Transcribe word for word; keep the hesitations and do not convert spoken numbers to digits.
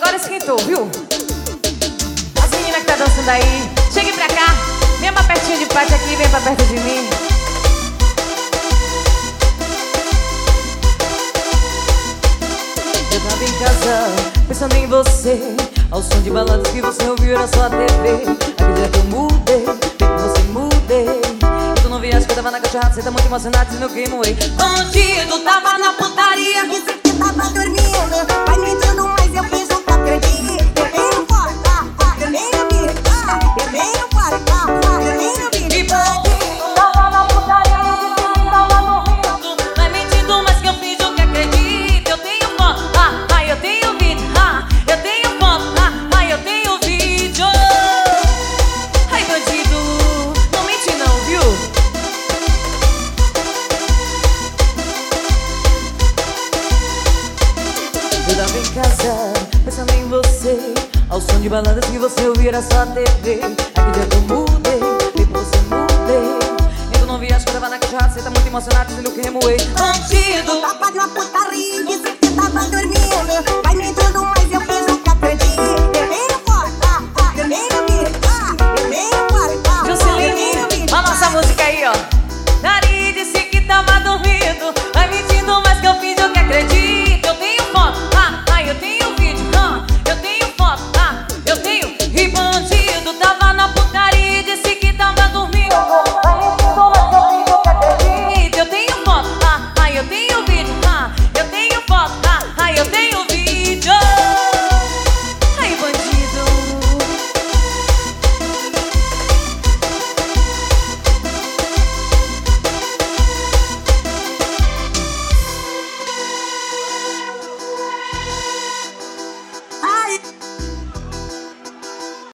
agora esquentou, viu? As meninas que tá dançando aí, cheguem pra cá. Vem pra pertinho de Paty aqui, vem pra perto de mim. Eu tava em casa, pensando em você, ao som de baladas que você ouviu, era só a T V. Aquele dia que eu mudei, que você mudei. E tu não viaja que eu tava na cachorrada, você tá muito emocionado, dizendo que moei. Bandido, tava na putaria, disse que tava dormindo, vai me dando, mas eu fiz um acredito. Eu nem no quarto, eu nem no vi, eu nem no quarto, eu nem no vi. E bandido, tava na putaria, disse que tava morrendo, vai mentindo, mas que eu fiz o que acredito. Eu tenho foto, ah, ah, eu tenho vídeo, ah, eu tenho foto, ah, ah, eu tenho vídeo. Ai, bandido, não mente não, viu? Eu tava em casa, pensando em você, ao som de baladas que você ouvia, era só a T V. Aquele dia que eu mudei, e você mudei. E tu não viaja que eu tava na cachorrada, você tá muito emocionado, dizendo que remoei. Bandido, tava na putaria, disse que tava dormindo, vai